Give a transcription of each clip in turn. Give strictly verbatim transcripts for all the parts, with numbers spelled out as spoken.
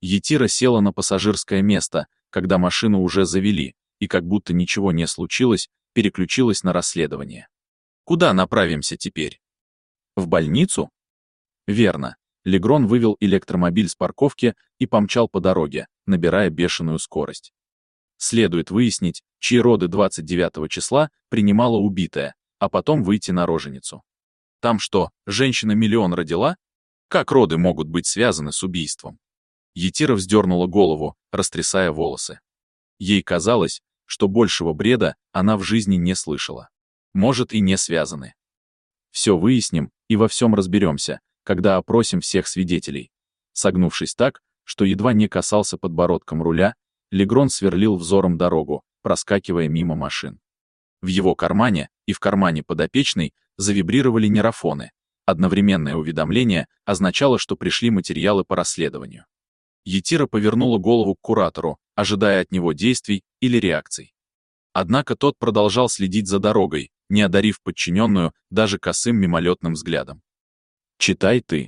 Етира села на пассажирское место, когда машину уже завели, и как будто ничего не случилось, переключилась на расследование. Куда направимся теперь? В больницу? Верно. Легрон вывел электромобиль с парковки и помчал по дороге, набирая бешеную скорость. Следует выяснить, чьи роды двадцать девятого числа принимала убитая, а потом выйти на роженицу. Там что, женщина-миллион родила? Как роды могут быть связаны с убийством? Етира вздернула голову, растрясая волосы. Ей казалось, что большего бреда она в жизни не слышала. Может, и не связаны. Все выясним и во всем разберемся, когда опросим всех свидетелей. Согнувшись так, что едва не касался подбородком руля, Легрон сверлил взором дорогу, проскакивая мимо машин. В его кармане и в кармане подопечной завибрировали нейрофоны. Одновременное уведомление означало, что пришли материалы по расследованию. Етира повернула голову к куратору, ожидая от него действий или реакций. Однако тот продолжал следить за дорогой, не одарив подчиненную даже косым мимолетным взглядом. «Читай ты.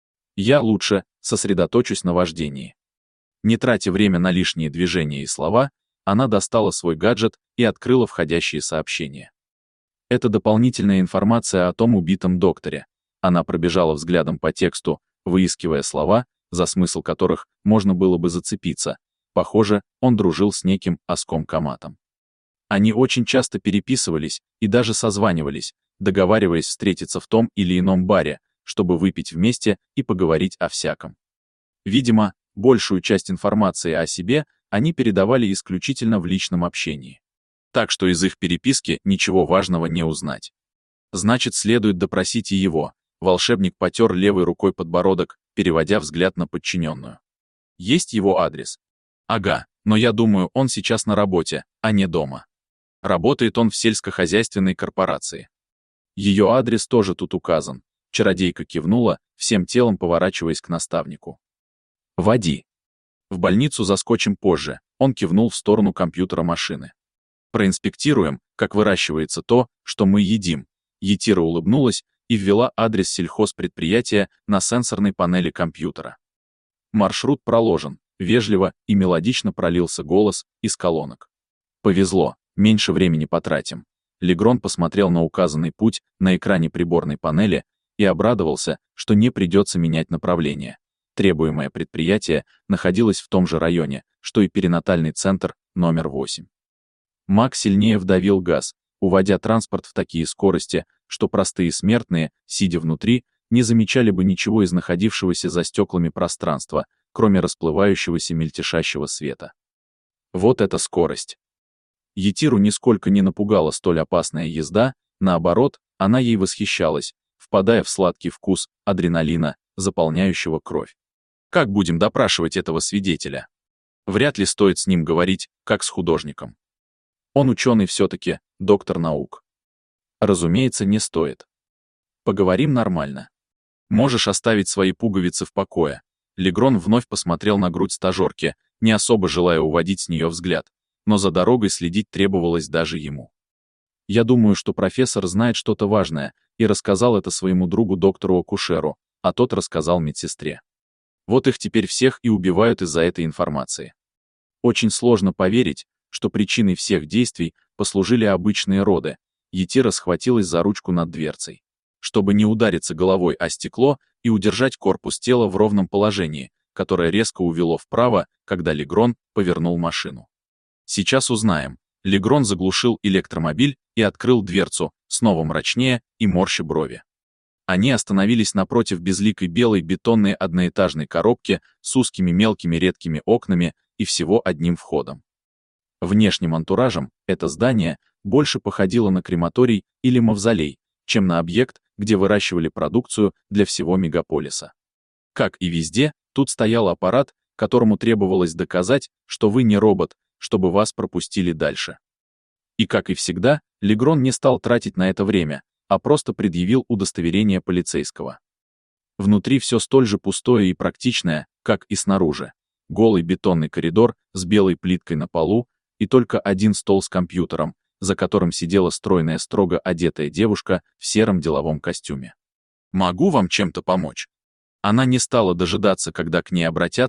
Я лучше сосредоточусь на вождении». Не тратя время на лишние движения и слова, она достала свой гаджет и открыла входящие сообщения. Это дополнительная информация о том убитом докторе. Она пробежала взглядом по тексту, выискивая слова, за смысл которых можно было бы зацепиться. Похоже, он дружил с неким Оском Каматом. Они очень часто переписывались и даже созванивались, договариваясь встретиться в том или ином баре, чтобы выпить вместе и поговорить о всяком. Видимо, большую часть информации о себе они передавали исключительно в личном общении. Так что из их переписки ничего важного не узнать. Значит, следует допросить и его. Волшебник потер левой рукой подбородок, переводя взгляд на подчиненную. Есть его адрес? Ага, но я думаю, он сейчас на работе, а не дома. Работает он в сельскохозяйственной корпорации. Ее адрес тоже тут указан. Чародейка кивнула, всем телом поворачиваясь к наставнику. «Води. В больницу заскочим позже», он кивнул в сторону компьютера машины. «Проинспектируем, как выращивается то, что мы едим». Етира улыбнулась и ввела адрес сельхозпредприятия на сенсорной панели компьютера. Маршрут проложен, вежливо и мелодично пролился голос из колонок. «Повезло, меньше времени потратим». Легрон посмотрел на указанный путь на экране приборной панели и обрадовался, что не придется менять направление. Требуемое предприятие находилось в том же районе, что и перинатальный центр номер восемь. Маг сильнее вдавил газ, уводя транспорт в такие скорости, что простые смертные, сидя внутри, не замечали бы ничего из находившегося за стеклами пространства, кроме расплывающегося мельтешащего света. Вот эта скорость! Етиру нисколько не напугала столь опасная езда, наоборот, она ей восхищалась, впадая в сладкий вкус адреналина, заполняющего кровь. Как будем допрашивать этого свидетеля? Вряд ли стоит с ним говорить, как с художником. Он ученый все-таки, доктор наук. Разумеется, не стоит. Поговорим нормально. Можешь оставить свои пуговицы в покое. Легрон вновь посмотрел на грудь стажерки, не особо желая уводить с нее взгляд, но за дорогой следить требовалось даже ему. Я думаю, что профессор знает что-то важное, и рассказал это своему другу доктору-акушеру, а тот рассказал медсестре. Вот их теперь всех и убивают из-за этой информации. Очень сложно поверить, что причиной всех действий послужили обычные роды. Етира схватилась за ручку над дверцей. Чтобы не удариться головой о стекло и удержать корпус тела в ровном положении, которое резко увело вправо, когда Легрон повернул машину. Сейчас узнаем. Легрон заглушил электромобиль и открыл дверцу, снова мрачнее и морща брови. Они остановились напротив безликой белой бетонной одноэтажной коробки с узкими мелкими редкими окнами и всего одним входом. Внешним антуражем это здание больше походило на крематорий или мавзолей, чем на объект, где выращивали продукцию для всего мегаполиса. Как и везде, тут стоял аппарат, которому требовалось доказать, что вы не робот, чтобы вас пропустили дальше. И как и всегда, Легрон не стал тратить на это время, а просто предъявил удостоверение полицейского. Внутри все столь же пустое и практичное, как и снаружи. Голый бетонный коридор с белой плиткой на полу и только один стол с компьютером, за которым сидела стройная, строго одетая девушка в сером деловом костюме. «Могу вам чем-то помочь?» Она не стала дожидаться, когда к ней обратятся,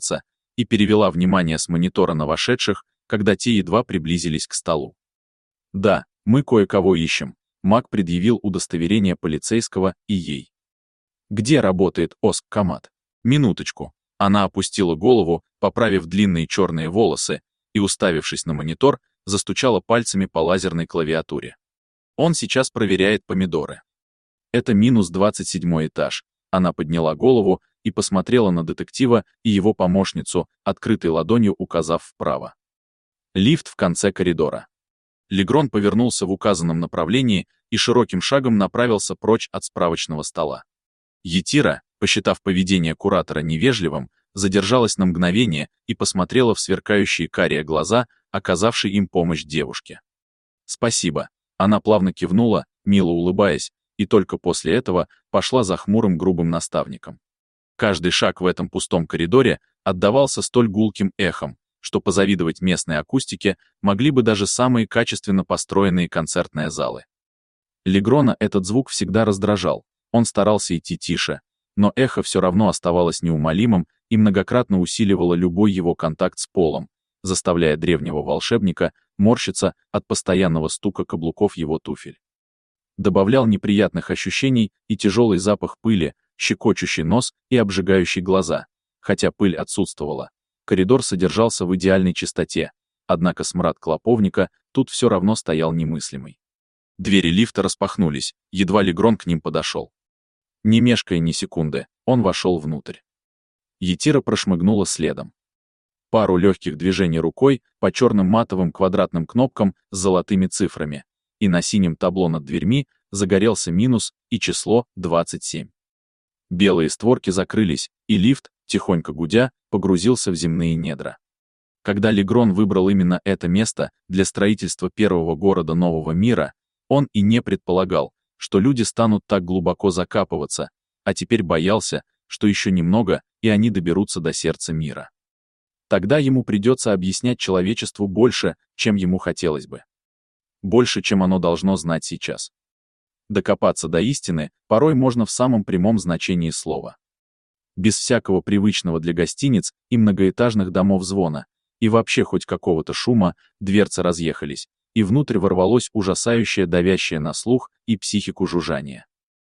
и перевела внимание с монитора на вошедших, когда те едва приблизились к столу. «Да, мы кое-кого ищем», — Мак предъявил удостоверение полицейского и ей. «Где работает Оск Камат?» «Минуточку». Она опустила голову, поправив длинные черные волосы, и, уставившись на монитор, застучала пальцами по лазерной клавиатуре. «Он сейчас проверяет помидоры». «Это минус двадцать седьмой этаж». Она подняла голову и посмотрела на детектива и его помощницу, открытой ладонью указав вправо. «Лифт в конце коридора». Легрон повернулся в указанном направлении и широким шагом направился прочь от справочного стола. Етира, посчитав поведение куратора невежливым, задержалась на мгновение и посмотрела в сверкающие карие глаза, оказавшей им помощь девушке. «Спасибо». Она плавно кивнула, мило улыбаясь, и только после этого пошла за хмурым грубым наставником. Каждый шаг в этом пустом коридоре отдавался столь гулким эхом, что позавидовать местной акустике могли бы даже самые качественно построенные концертные залы. Легрона этот звук всегда раздражал, он старался идти тише, но эхо все равно оставалось неумолимым и многократно усиливало любой его контакт с полом, заставляя древнего волшебника морщиться от постоянного стука каблуков его туфель. Добавлял неприятных ощущений и тяжелый запах пыли, щекочущий нос и обжигающий глаза, хотя пыль отсутствовала. Коридор содержался в идеальной чистоте, однако смрад клоповника тут все равно стоял немыслимый. Двери лифта распахнулись, едва Легрон к ним подошел. Не мешкая ни секунды, он вошел внутрь. Етира прошмыгнула следом. Пару легких движений рукой по черным матовым квадратным кнопкам с золотыми цифрами, и на синем табло над дверьми загорелся минус и число двадцать семь. Белые створки закрылись, и лифт, тихонько гудя, погрузился в земные недра. Когда Легрон выбрал именно это место для строительства первого города нового мира, он и не предполагал, что люди станут так глубоко закапываться, а теперь боялся, что еще немного, и они доберутся до сердца мира. Тогда ему придется объяснять человечеству больше, чем ему хотелось бы. Больше, чем оно должно знать сейчас. Докопаться до истины порой можно в самом прямом значении слова. Без всякого привычного для гостиниц и многоэтажных домов звона, и вообще хоть какого-то шума, дверцы разъехались, и внутрь ворвалось ужасающее давящее на слух и психику жужжание.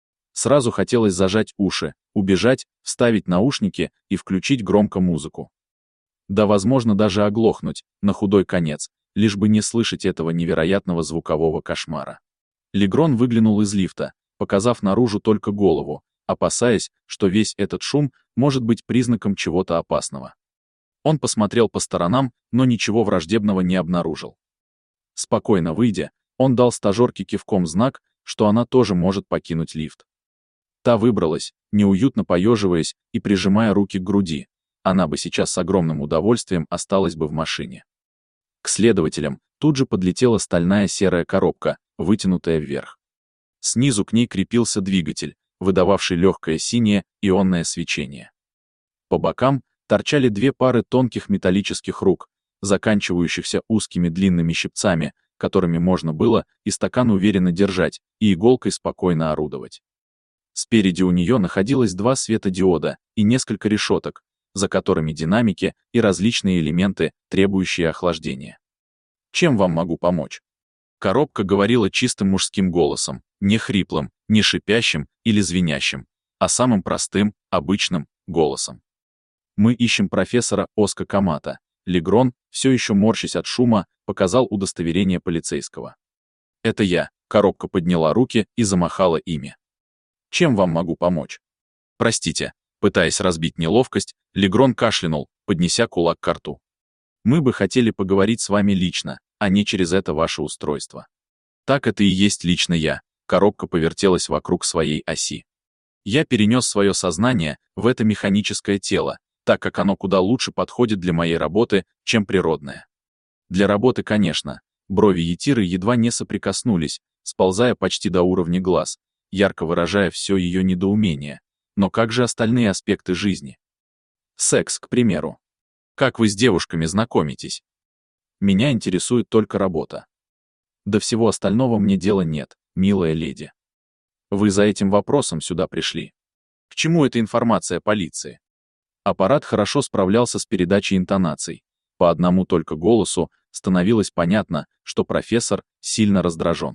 Сразу хотелось зажать уши, убежать, вставить наушники и включить громко музыку. Да, возможно, даже оглохнуть, на худой конец, лишь бы не слышать этого невероятного звукового кошмара. Легрон выглянул из лифта, показав наружу только голову, опасаясь, что весь этот шум может быть признаком чего-то опасного. Он посмотрел по сторонам, но ничего враждебного не обнаружил. Спокойно выйдя, он дал стажерке кивком знак, что она тоже может покинуть лифт. Та выбралась, неуютно поеживаясь и прижимая руки к груди. Она бы сейчас с огромным удовольствием осталась бы в машине. К следователям тут же подлетела стальная серая коробка, вытянутая вверх. Снизу к ней крепился двигатель, выдававший легкое синее ионное свечение. По бокам торчали две пары тонких металлических рук, заканчивающихся узкими длинными щипцами, которыми можно было и стакан уверенно держать, и иголкой спокойно орудовать. Спереди у нее находилось два светодиода и несколько решеток, за которыми динамики и различные элементы, требующие охлаждения. «Чем вам могу помочь?» Коробка говорила чистым мужским голосом, не хриплым, не шипящим или звенящим, а самым простым, обычным голосом. «Мы ищем профессора Оска Камата». Легрон, все еще морщась от шума, показал удостоверение полицейского. «Это я», — коробка подняла руки и замахала ими. «Чем вам могу помочь?» «Простите», — пытаясь разбить неловкость, Легрон кашлянул, поднеся кулак к рту. «Мы бы хотели поговорить с вами лично, а не через это ваше устройство». «Так это и есть лично я», — коробка повертелась вокруг своей оси. «Я перенес свое сознание в это механическое тело, так как оно куда лучше подходит для моей работы, чем природное». Для работы, конечно. Брови Етиры едва не соприкоснулись, сползая почти до уровня глаз, ярко выражая все ее недоумение. Но как же остальные аспекты жизни? Секс, к примеру. Как вы с девушками знакомитесь? Меня интересует только работа. До всего остального мне дела нет, милая леди. Вы за этим вопросом сюда пришли. К чему эта информация полиции? Аппарат хорошо справлялся с передачей интонаций. По одному только голосу становилось понятно, что профессор сильно раздражен.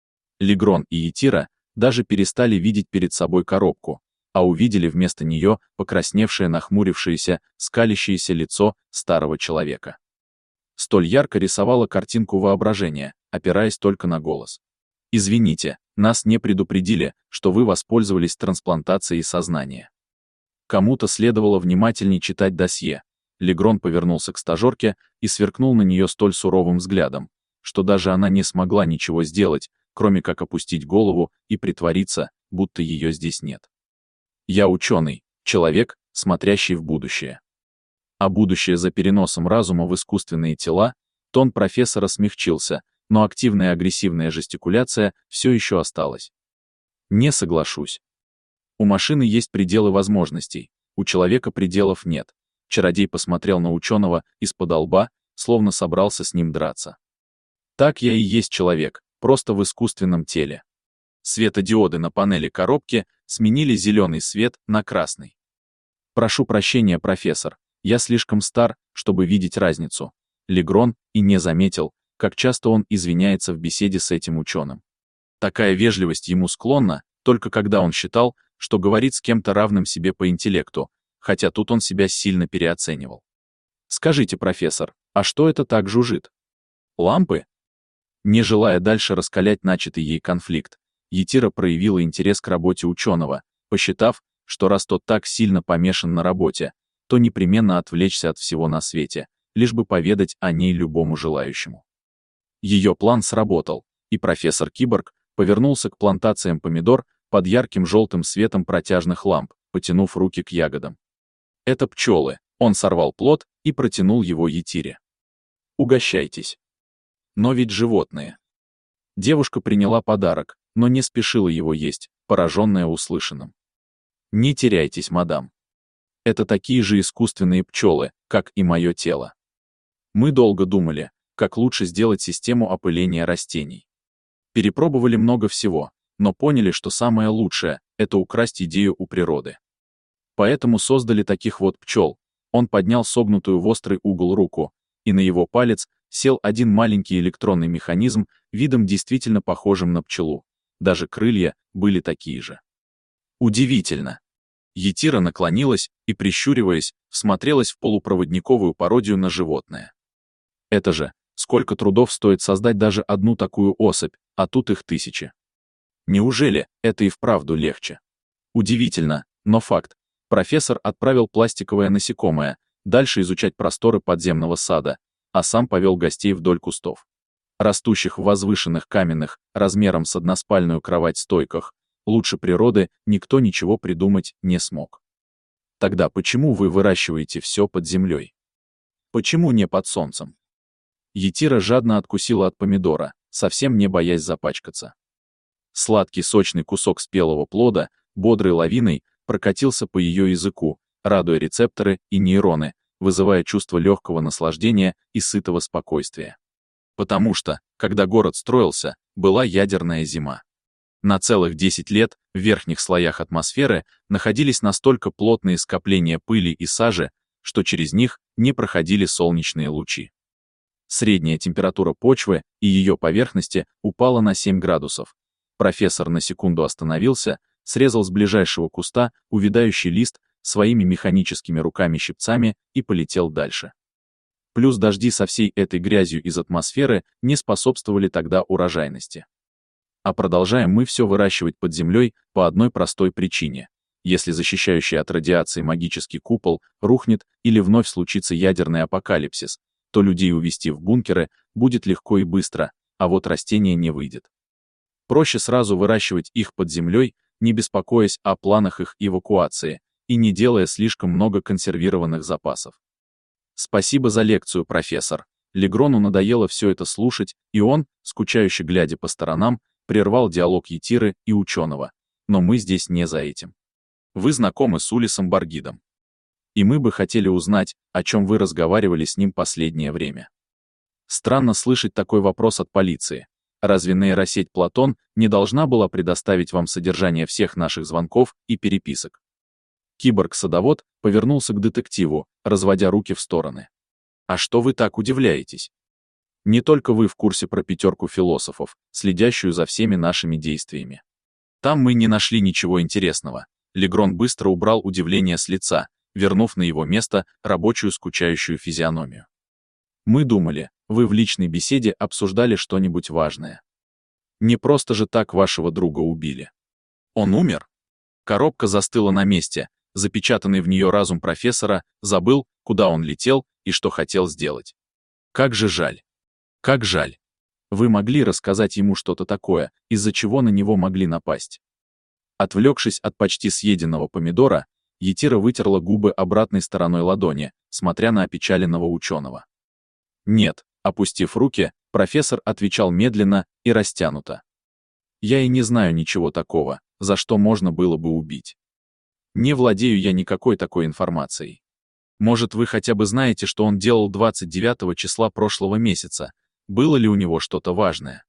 Легрон и Етира даже перестали видеть перед собой коробку, а увидели вместо нее покрасневшее, нахмурившееся, скалящееся лицо старого человека. Столь ярко рисовала картинку воображения, опираясь только на голос. «Извините, нас не предупредили, что вы воспользовались трансплантацией сознания». Кому-то следовало внимательней читать досье. Легрон повернулся к стажерке и сверкнул на нее столь суровым взглядом, что даже она не смогла ничего сделать, кроме как опустить голову и притвориться, будто ее здесь нет. «Я ученый, человек, смотрящий в будущее». А будущее за переносом разума в искусственные тела, тон профессора смягчился, но активная агрессивная жестикуляция все еще осталась. Не соглашусь. У машины есть пределы возможностей, у человека пределов нет. Чародей посмотрел на ученого из-под лба, словно собрался с ним драться. Так я и есть человек, просто в искусственном теле. Светодиоды на панели коробки сменили зеленый свет на красный. Прошу прощения, профессор, я слишком стар, чтобы видеть разницу. Легрон и не заметил, как часто он извиняется в беседе с этим ученым. Такая вежливость ему склонна, только когда он считал, что говорит с кем-то равным себе по интеллекту, хотя тут он себя сильно переоценивал. Скажите, профессор, а что это так жужжит? Лампы? Не желая дальше раскалять начатый ей конфликт, Етира проявила интерес к работе ученого, посчитав, что раз тот так сильно помешан на работе, то непременно отвлечься от всего на свете, лишь бы поведать о ней любому желающему. Ее план сработал, и профессор Киборг повернулся к плантациям помидор под ярким желтым светом протяжных ламп, потянув руки к ягодам. Это пчелы. Он сорвал плод и протянул его Етире. Угощайтесь. Но ведь животные. Девушка приняла подарок, но не спешила его есть, пораженная услышанным. Не теряйтесь, мадам. Это такие же искусственные пчелы, как и мое тело. Мы долго думали, как лучше сделать систему опыления растений. Перепробовали много всего, но поняли, что самое лучшее — это украсть идею у природы. Поэтому создали таких вот пчел. Он поднял согнутую в острый угол руку, и на его палец сел один маленький электронный механизм, видом действительно похожим на пчелу. Даже крылья были такие же. Удивительно. Етира наклонилась и, прищуриваясь, всмотрелась в полупроводниковую пародию на животное. Это же, сколько трудов стоит создать даже одну такую особь, а тут их тысячи. Неужели это и вправду легче? Удивительно, но факт. Профессор отправил пластиковое насекомое дальше изучать просторы подземного сада, а сам повел гостей вдоль кустов, растущих в возвышенных каменных, размером с односпальную кровать стойках. Лучше природы никто ничего придумать не смог. Тогда почему вы выращиваете все под землей? Почему не под солнцем? Етира жадно откусила от помидора, совсем не боясь запачкаться. Сладкий сочный кусок спелого плода, бодрой лавиной, прокатился по ее языку, радуя рецепторы и нейроны, вызывая чувство легкого наслаждения и сытого спокойствия. Потому что, когда город строился, была ядерная зима. На целых десять лет в верхних слоях атмосферы находились настолько плотные скопления пыли и сажи, что через них не проходили солнечные лучи. Средняя температура почвы и ее поверхности упала на семь градусов. Профессор на секунду остановился, срезал с ближайшего куста увядающий лист своими механическими руками-щипцами и полетел дальше. Плюс дожди со всей этой грязью из атмосферы не способствовали тогда урожайности. А продолжаем мы все выращивать под землей по одной простой причине. Если защищающий от радиации магический купол рухнет или вновь случится ядерный апокалипсис, то людей увезти в бункеры будет легко и быстро, а вот растения не выйдет. Проще сразу выращивать их под землей, не беспокоясь о планах их эвакуации и не делая слишком много консервированных запасов. Спасибо за лекцию, профессор. Легрону надоело все это слушать, и он, скучающе глядя по сторонам, прервал диалог Етиры и ученого. Но мы здесь не за этим. Вы знакомы с Улисом Баргидом. И мы бы хотели узнать, о чем вы разговаривали с ним последнее время. Странно слышать такой вопрос от полиции. Разве нейросеть Платон не должна была предоставить вам содержание всех наших звонков и переписок? Киборг-садовод повернулся к детективу, разводя руки в стороны. А что вы так удивляетесь? Не только вы в курсе про пятерку философов, следящую за всеми нашими действиями. Там мы не нашли ничего интересного. Легрон быстро убрал удивление с лица, вернув на его место рабочую скучающую физиономию. Мы думали, вы в личной беседе обсуждали что-нибудь важное. Не просто же так вашего друга убили. Он умер? Коробка застыла на месте, запечатанный в нее разум профессора забыл, куда он летел и что хотел сделать. Как же жаль. Как жаль. Вы могли рассказать ему что-то такое, из-за чего на него могли напасть. Отвлекшись от почти съеденного помидора, Етира вытерла губы обратной стороной ладони, смотря на опечаленного ученого. Нет, опустив руки, профессор отвечал медленно и растянуто. Я и не знаю ничего такого, за что можно было бы убить. Не владею я никакой такой информацией. Может, вы хотя бы знаете, что он делал двадцать девятого числа прошлого месяца, было ли у него что-то важное?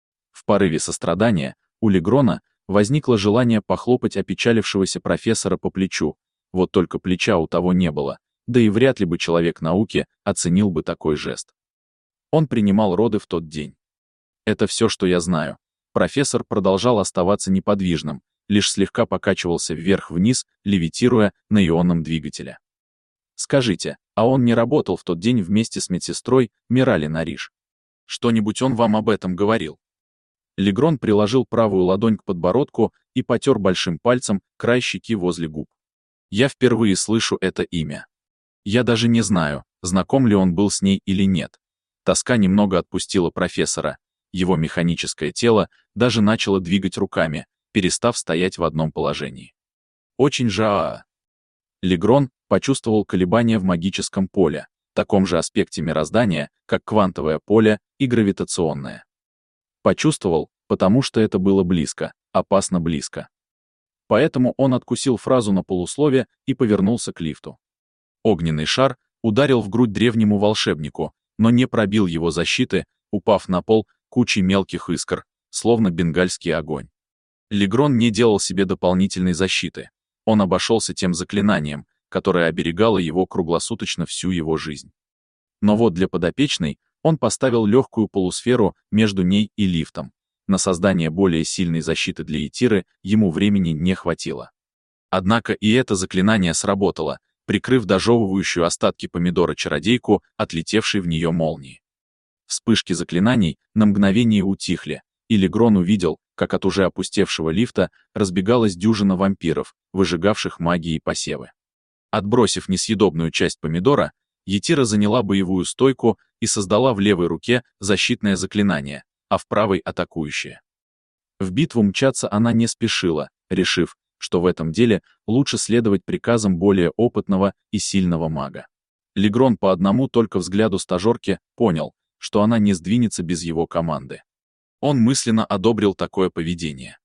В порыве сострадания у Легрона возникло желание похлопать опечалившегося профессора по плечу, вот только плеча у того не было, да и вряд ли бы человек науки оценил бы такой жест. Он принимал роды в тот день. Это все, что я знаю. Профессор продолжал оставаться неподвижным, лишь слегка покачивался вверх-вниз, левитируя на ионном двигателе. Скажите, а он не работал в тот день вместе с медсестрой Мирали Нариш? Что-нибудь он вам об этом говорил? Легрон приложил правую ладонь к подбородку и потер большим пальцем край щеки возле губ. Я впервые слышу это имя. Я даже не знаю, знаком ли он был с ней или нет. Тоска немного отпустила профессора. Его механическое тело даже начало двигать руками, перестав стоять в одном положении. Очень жаа. Легрон почувствовал колебания в магическом поле, таком же аспекте мироздания, как квантовое поле и гравитационное. Почувствовал, потому что это было близко, опасно близко. Поэтому он откусил фразу на полуслове и повернулся к лифту. Огненный шар ударил в грудь древнему волшебнику, но не пробил его защиты, упав на пол кучей мелких искр, словно бенгальский огонь. Легрон не делал себе дополнительной защиты. Он обошелся тем заклинанием, которое оберегало его круглосуточно всю его жизнь. Но вот для подопечной он поставил легкую полусферу между ней и лифтом. На создание более сильной защиты для Етиры ему времени не хватило. Однако и это заклинание сработало, прикрыв дожевывающую остатки помидора чародейку, отлетевшей в нее молнии. Вспышки заклинаний на мгновение утихли, и Легрон увидел, как от уже опустевшего лифта разбегалась дюжина вампиров, выжигавших магией посевы. Отбросив несъедобную часть помидора, Етира заняла боевую стойку и создала в левой руке защитное заклинание, а в правой — атакующее. В битву мчаться она не спешила, решив, что в этом деле лучше следовать приказам более опытного и сильного мага. Легрон по одному только взгляду стажерки понял, что она не сдвинется без его команды. Он мысленно одобрил такое поведение.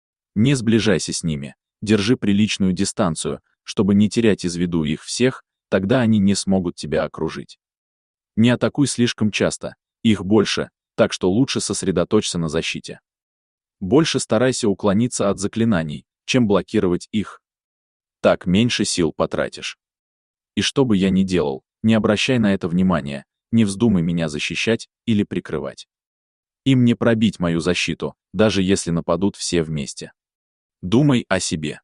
Не сближайся с ними, держи приличную дистанцию, чтобы не терять из виду их всех, тогда они не смогут тебя окружить. Не атакуй слишком часто, их больше, так что лучше сосредоточься на защите. Больше старайся уклониться от заклинаний, чем блокировать их. Так меньше сил потратишь. И что бы я ни делал, не обращай на это внимания, не вздумай меня защищать или прикрывать. Им не пробить мою защиту, даже если нападут все вместе. Думай о себе.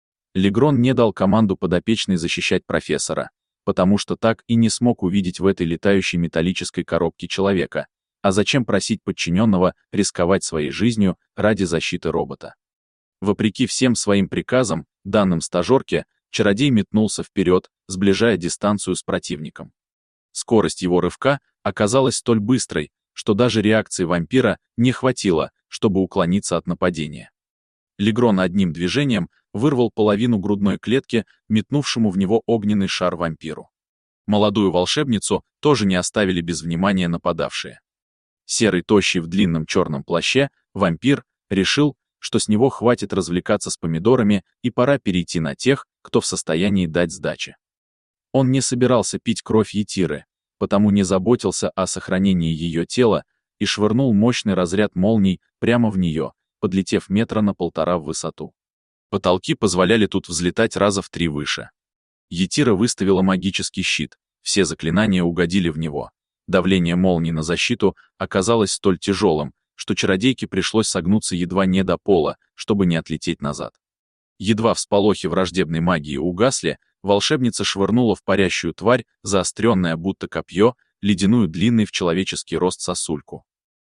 Легрон не дал команду подопечной защищать профессора, потому что так и не смог увидеть в этой летающей металлической коробке человека, а зачем просить подчиненного рисковать своей жизнью ради защиты робота? Вопреки всем своим приказам, данным стажерке, чародей метнулся вперед, сближая дистанцию с противником. Скорость его рывка оказалась столь быстрой, что даже реакции вампира не хватило, чтобы уклониться от нападения. Легрон одним движением вырвал половину грудной клетки, метнувшему в него огненный шар вампиру. Молодую волшебницу тоже не оставили без внимания нападавшие. Серый тощий в длинном черном плаще, вампир, решил, что с него хватит развлекаться с помидорами и пора перейти на тех, кто в состоянии дать сдачи. Он не собирался пить кровь Етиры, потому не заботился о сохранении ее тела и швырнул мощный разряд молний прямо в нее, подлетев метра на полтора в высоту. Потолки позволяли тут взлетать раза в три выше. Етира выставила магический щит, все заклинания угодили в него. Давление молнии на защиту оказалось столь тяжелым, что чародейке пришлось согнуться едва не до пола, чтобы не отлететь назад. Едва всполохи враждебной магии угасли, волшебница швырнула в парящую тварь заостренное будто копье, ледяную длинной в человеческий рост сосульку.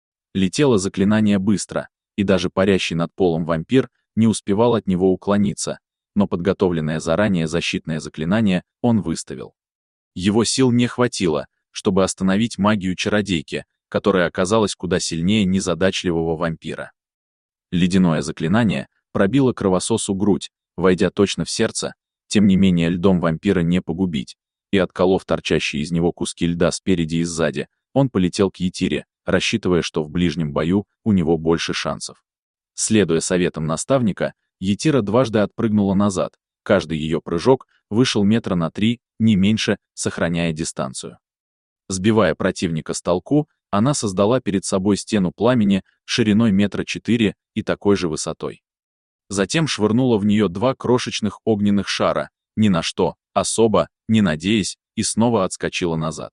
Летело заклинание быстро, и даже парящий над полом вампир не успевал от него уклониться, но подготовленное заранее защитное заклинание он выставил. Его сил не хватило, чтобы остановить магию чародейки, которая оказалась куда сильнее незадачливого вампира. Ледяное заклинание пробило кровососу грудь, войдя точно в сердце, тем не менее льдом вампира не погубить, и отколов торчащие из него куски льда спереди и сзади, он полетел к Етире, рассчитывая, что в ближнем бою у него больше шансов. Следуя советам наставника, Етира дважды отпрыгнула назад, каждый ее прыжок вышел метра на три, не меньше, сохраняя дистанцию. Сбивая противника с толку, она создала перед собой стену пламени шириной метра четыре и такой же высотой. Затем швырнула в нее два крошечных огненных шара, ни на что, особо, не надеясь, и снова отскочила назад.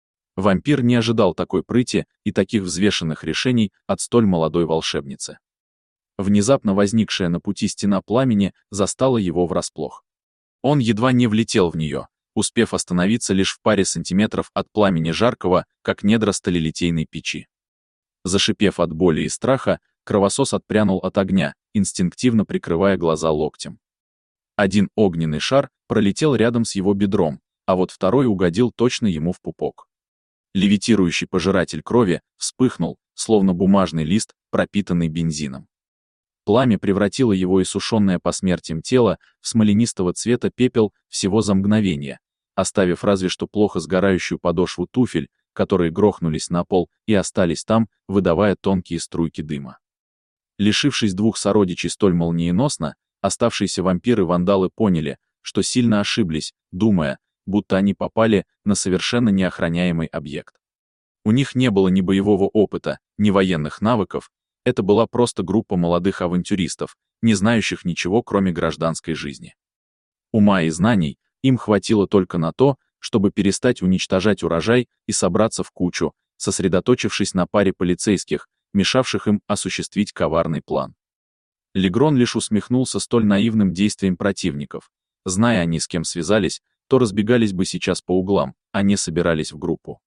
Вампир не ожидал такой прыти и таких взвешенных решений от столь молодой волшебницы. Внезапно возникшая на пути стена пламени застала его врасплох. Он едва не влетел в нее, успев остановиться лишь в паре сантиметров от пламени жаркого, как недра сталелитейной печи. Зашипев от боли и страха, кровосос отпрянул от огня, инстинктивно прикрывая глаза локтем. Один огненный шар пролетел рядом с его бедром, а вот второй угодил точно ему в пупок. Левитирующий пожиратель крови вспыхнул, словно бумажный лист, пропитанный бензином. Пламя превратило его иссушенное посмертием тело в смоленистого цвета пепел всего за мгновение, оставив разве что плохо сгорающую подошву туфель, которые грохнулись на пол и остались там, выдавая тонкие струйки дыма. Лишившись двух сородичей столь молниеносно, оставшиеся вампиры-вандалы поняли, что сильно ошиблись, думая, будто они попали на совершенно неохраняемый объект. У них не было ни боевого опыта, ни военных навыков, это была просто группа молодых авантюристов, не знающих ничего, кроме гражданской жизни. Ума и знаний им хватило только на то, чтобы перестать уничтожать урожай и собраться в кучу, сосредоточившись на паре полицейских, мешавших им осуществить коварный план. Легрон лишь усмехнулся столь наивным действием противников. Зная они, с кем связались, то разбегались бы сейчас по углам, а не собирались в группу.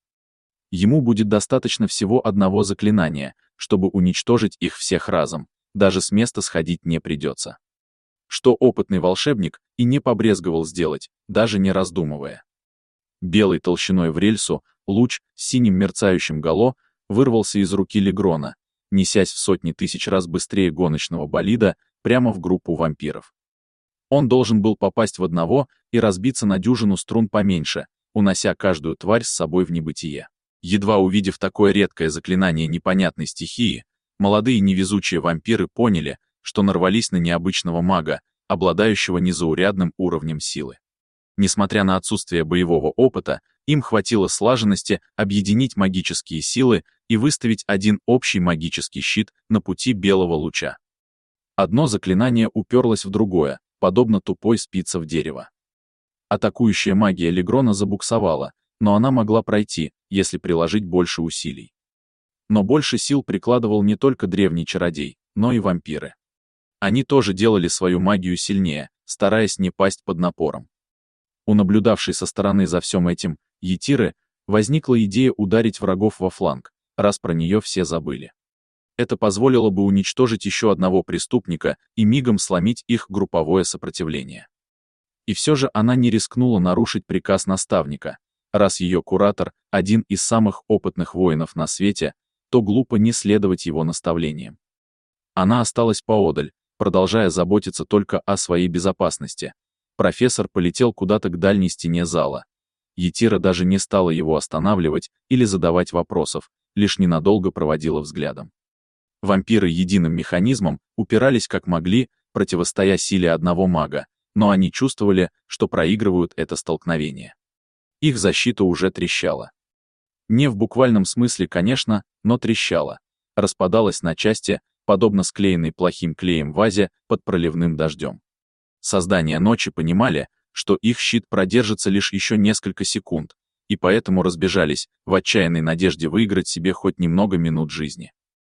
Ему будет достаточно всего одного заклинания, чтобы уничтожить их всех разом, даже с места сходить не придется. Что опытный волшебник и не побрезговал сделать, даже не раздумывая. Белой толщиной в рельсу, луч с синим мерцающим гало вырвался из руки Легрона, несясь в сотни тысяч раз быстрее гоночного болида прямо в группу вампиров. Он должен был попасть в одного и разбиться на дюжину струн поменьше, унося каждую тварь с собой в небытие. Едва увидев такое редкое заклинание непонятной стихии, молодые невезучие вампиры поняли, что нарвались на необычного мага, обладающего незаурядным уровнем силы. Несмотря на отсутствие боевого опыта, им хватило слаженности объединить магические силы и выставить один общий магический щит на пути белого луча. Одно заклинание уперлось в другое, подобно тупой спице в дерево. Атакующая магия Легрона забуксовала, но она могла пройти, если приложить больше усилий. Но больше сил прикладывал не только древний чародей, но и вампиры. Они тоже делали свою магию сильнее, стараясь не пасть под напором. У наблюдавшей со стороны за всем этим Етиры возникла идея ударить врагов во фланг, раз про нее все забыли. Это позволило бы уничтожить еще одного преступника и мигом сломить их групповое сопротивление. И все же она не рискнула нарушить приказ наставника. Раз ее куратор — один из самых опытных воинов на свете, то глупо не следовать его наставлениям. Она осталась поодаль, продолжая заботиться только о своей безопасности. Профессор полетел куда-то к дальней стене зала. Етира даже не стала его останавливать или задавать вопросов, лишь ненадолго проводила взглядом. Вампиры единым механизмом упирались как могли, противостоя силе одного мага, но они чувствовали, что проигрывают это столкновение. Их защита уже трещала. Не в буквальном смысле, конечно, но трещала. Распадалась на части, подобно склеенной плохим клеем вазе под проливным дождем. Создания ночи понимали, что их щит продержится лишь еще несколько секунд, и поэтому разбежались, в отчаянной надежде выиграть себе хоть немного минут жизни.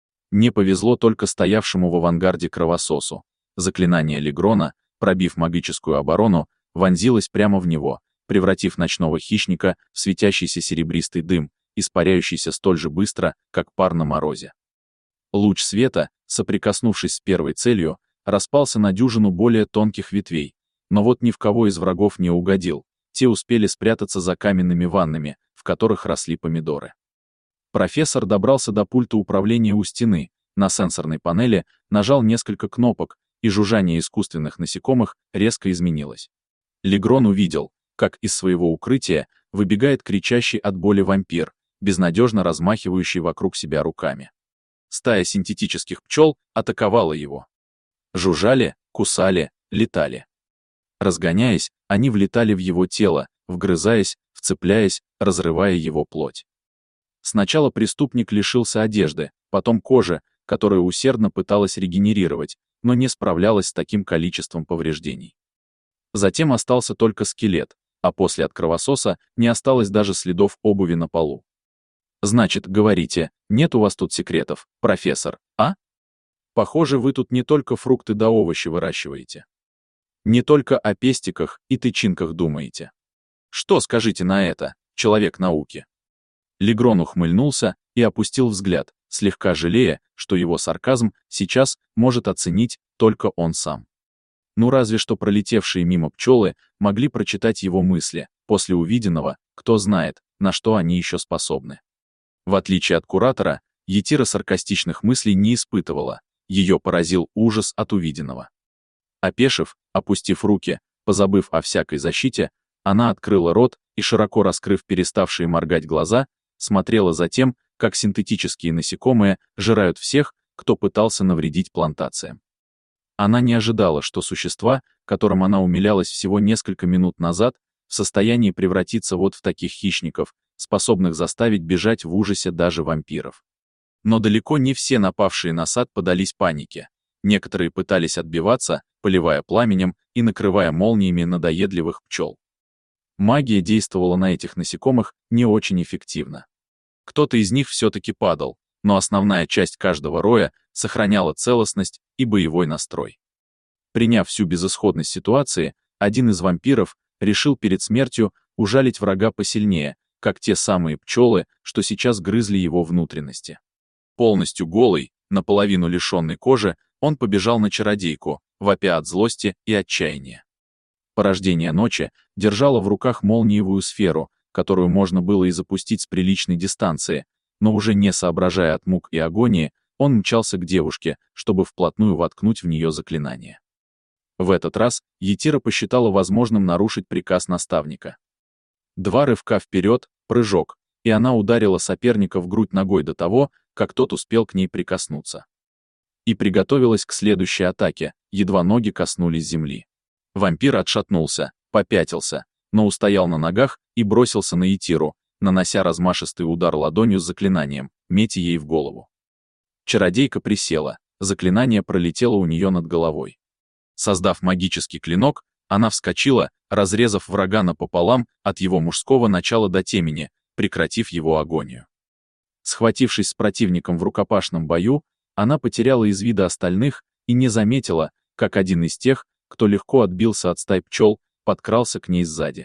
Не повезло только стоявшему в авангарде кровососу. Заклинание Легрона, пробив магическую оборону, вонзилось прямо в него, превратив ночного хищника в светящийся серебристый дым, испаряющийся столь же быстро, как пар на морозе. Луч света, соприкоснувшись с первой целью, распался на дюжину более тонких ветвей, но вот ни в кого из врагов не угодил, те успели спрятаться за каменными ваннами, в которых росли помидоры. Профессор добрался до пульта управления у стены, на сенсорной панели нажал несколько кнопок, и жужжание искусственных насекомых резко изменилось. Легрон увидел, как из своего укрытия выбегает кричащий от боли вампир, безнадежно размахивающий вокруг себя руками. Стая синтетических пчел атаковала его. Жужжали, кусали, летали. Разгоняясь, они влетали в его тело, вгрызаясь, вцепляясь, разрывая его плоть. Сначала преступник лишился одежды, потом кожи, которая усердно пыталась регенерировать, но не справлялась с таким количеством повреждений. Затем остался только скелет, а после от кровососа не осталось даже следов обуви на полу. Значит, говорите, нет у вас тут секретов, профессор, а? Похоже, вы тут не только фрукты да овощи выращиваете. Не только о пестиках и тычинках думаете. Что скажите на это, человек науки? Легрон ухмыльнулся и опустил взгляд, слегка жалея, что его сарказм сейчас может оценить только он сам. Ну разве что пролетевшие мимо пчелы могли прочитать его мысли, после увиденного, кто знает, на что они еще способны. В отличие от куратора, Етира саркастичных мыслей не испытывала, ее поразил ужас от увиденного. Опешив, опустив руки, позабыв о всякой защите, она открыла рот и, широко раскрыв переставшие моргать глаза, смотрела за тем, как синтетические насекомые жирают всех, кто пытался навредить плантациям. Она не ожидала, что существа, которым она умилялась всего несколько минут назад, в состоянии превратиться вот в таких хищников, способных заставить бежать в ужасе даже вампиров. Но далеко не все напавшие на сад поддались панике. Некоторые пытались отбиваться, поливая пламенем и накрывая молниями надоедливых пчел. Магия действовала на этих насекомых не очень эффективно. Кто-то из них все-таки падал, но основная часть каждого роя сохраняла целостность и боевой настрой. Приняв всю безысходность ситуации, один из вампиров решил перед смертью ужалить врага посильнее, как те самые пчелы, что сейчас грызли его внутренности. Полностью голый, наполовину лишенный кожи, он побежал на чародейку, вопя от злости и отчаяния. Порождение ночи держало в руках молниевую сферу, которую можно было и запустить с приличной дистанции, но уже не соображая от мук и агонии, он мчался к девушке, чтобы вплотную воткнуть в нее заклинание. В этот раз Етира посчитала возможным нарушить приказ наставника. Два рывка вперед, прыжок, и она ударила соперника в грудь ногой до того, как тот успел к ней прикоснуться. И приготовилась к следующей атаке, едва ноги коснулись земли. Вампир отшатнулся, попятился, но устоял на ногах и бросился на Етиру, нанося размашистый удар ладонью с заклинанием, метя ей в голову. Чародейка присела, заклинание пролетело у нее над головой. Создав магический клинок, она вскочила, разрезав врага напополам от его мужского начала до темени, прекратив его агонию. Схватившись с противником в рукопашном бою, она потеряла из вида остальных и не заметила, как один из тех, кто легко отбился от стай пчел, подкрался к ней сзади.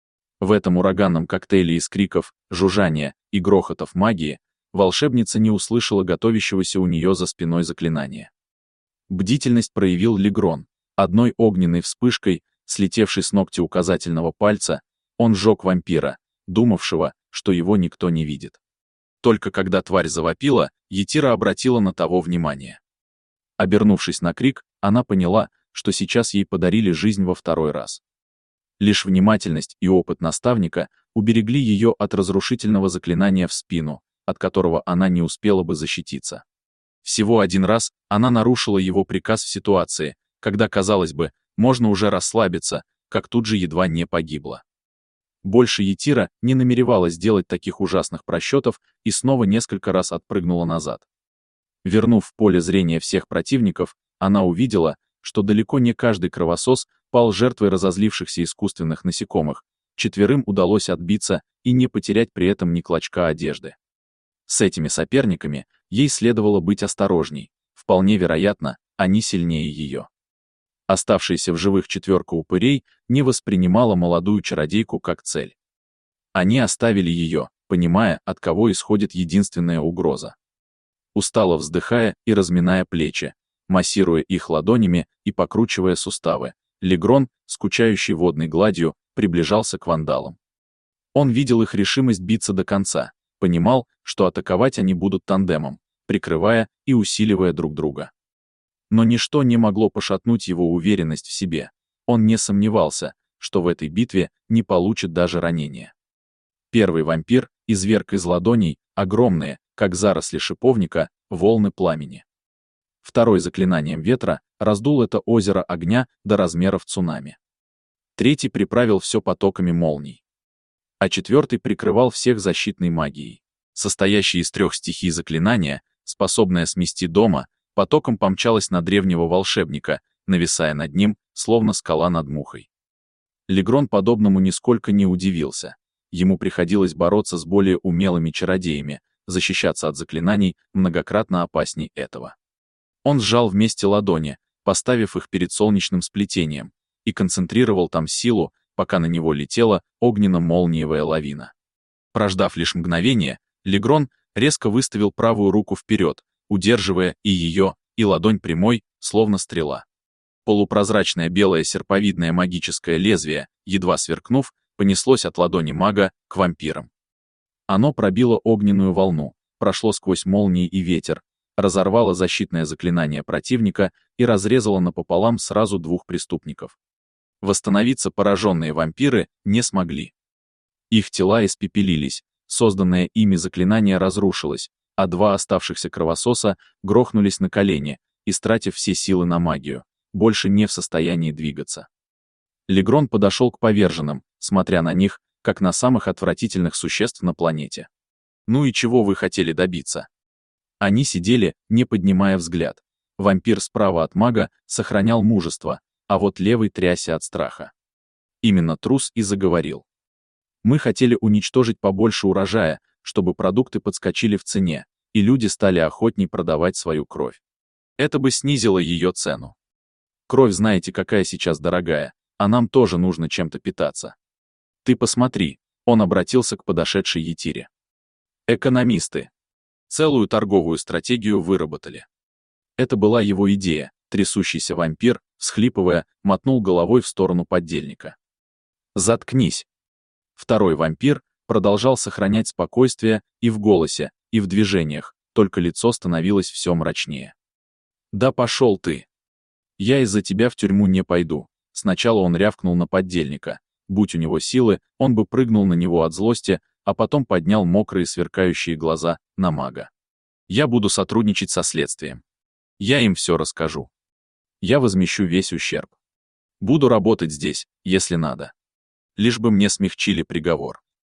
В этом ураганном коктейле из криков, жужжания и грохотов магии волшебница не услышала готовящегося у нее за спиной заклинания. Бдительность проявил Легрон. Одной огненной вспышкой, слетевшей с ногтя указательного пальца, он сжег вампира, думавшего, что его никто не видит. Только когда тварь завопила, Етира обратила на того внимание. Обернувшись на крик, она поняла, что сейчас ей подарили жизнь во второй раз. Лишь внимательность и опыт наставника уберегли ее от разрушительного заклинания в спину, от которого она не успела бы защититься. Всего один раз она нарушила его приказ в ситуации, когда, казалось бы, можно уже расслабиться, как тут же едва не погибла. Больше Етира не намеревалась делать таких ужасных просчетов и снова несколько раз отпрыгнула назад. Вернув в поле зрения всех противников, она увидела, что далеко не каждый кровосос пал жертвой разозлившихся искусственных насекомых, четверым удалось отбиться и не потерять при этом ни клочка одежды. С этими соперниками ей следовало быть осторожней, вполне вероятно, они сильнее ее. Оставшаяся в живых четверка упырей не воспринимала молодую чародейку как цель. Они оставили ее, понимая, от кого исходит единственная угроза. Устало вздыхая и разминая плечи, массируя их ладонями и покручивая суставы, Легрон, скучающий водной гладью, приближался к вандалам. Он видел их решимость биться до конца, понимал, что атаковать они будут тандемом, прикрывая и усиливая друг друга. Но ничто не могло пошатнуть его уверенность в себе. Он не сомневался, что в этой битве не получит даже ранения. Первый вампир изверг из ладоней огромные, как заросли шиповника, волны пламени. Второй заклинанием ветра раздул это озеро огня до размеров цунами. Третий приправил все потоками молний. А четвертый прикрывал всех защитной магией. Состоящее из трех стихий заклинания, способное смести дома, потоком помчалось на древнего волшебника, нависая над ним, словно скала над мухой. Легрон подобному нисколько не удивился. Ему приходилось бороться с более умелыми чародеями, защищаться от заклинаний многократно опасней этого. Он сжал вместе ладони, поставив их перед солнечным сплетением, и концентрировал там силу, пока на него летела огненно-молниевая лавина. Прождав лишь мгновение, Легрон резко выставил правую руку вперед, удерживая и ее, и ладонь прямой, словно стрела. Полупрозрачное белое серповидное магическое лезвие, едва сверкнув, понеслось от ладони мага к вампирам. Оно пробило огненную волну, прошло сквозь молнии и ветер, разорвало защитное заклинание противника и разрезало напополам сразу двух преступников. Восстановиться пораженные вампиры не смогли. Их тела испепелились, созданное ими заклинание разрушилось, а два оставшихся кровососа грохнулись на колени, истратив все силы на магию, больше не в состоянии двигаться. Легрон подошел к поверженным, смотря на них, как на самых отвратительных существ на планете. Ну и чего вы хотели добиться? Они сидели, не поднимая взгляд. Вампир справа от мага сохранял мужество, а вот левый трясся от страха. Именно трус и заговорил. Мы хотели уничтожить побольше урожая, чтобы продукты подскочили в цене, и люди стали охотней продавать свою кровь. Это бы снизило ее цену. Кровь знаете, какая сейчас дорогая, а нам тоже нужно чем-то питаться. Ты посмотри, он обратился к подошедшей Етире. Экономисты. Целую торговую стратегию выработали. Это была его идея. Трясущийся вампир, всхлипывая, мотнул головой в сторону поддельника. Заткнись. Второй вампир продолжал сохранять спокойствие и в голосе, и в движениях, только лицо становилось все мрачнее. Да пошел ты. Я из-за тебя в тюрьму не пойду. Сначала он рявкнул на поддельника. Будь у него силы, он бы прыгнул на него от злости, а потом поднял мокрые сверкающие глаза на мага. Я буду сотрудничать со следствием. Я им все расскажу. Я возмещу весь ущерб. Буду работать здесь, если надо. Лишь бы мне смягчили приговор.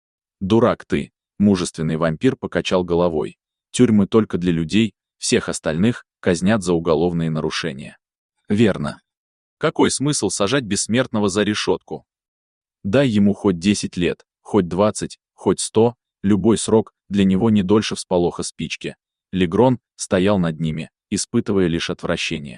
Дурак ты, мужественный вампир покачал головой. Тюрьмы только для людей, всех остальных казнят за уголовные нарушения. Верно. Какой смысл сажать бессмертного за решетку? Дай ему хоть десять лет, хоть двадцать, хоть сто, любой срок для него не дольше всполоха спички. Легрон стоял над ними, испытывая лишь отвращение.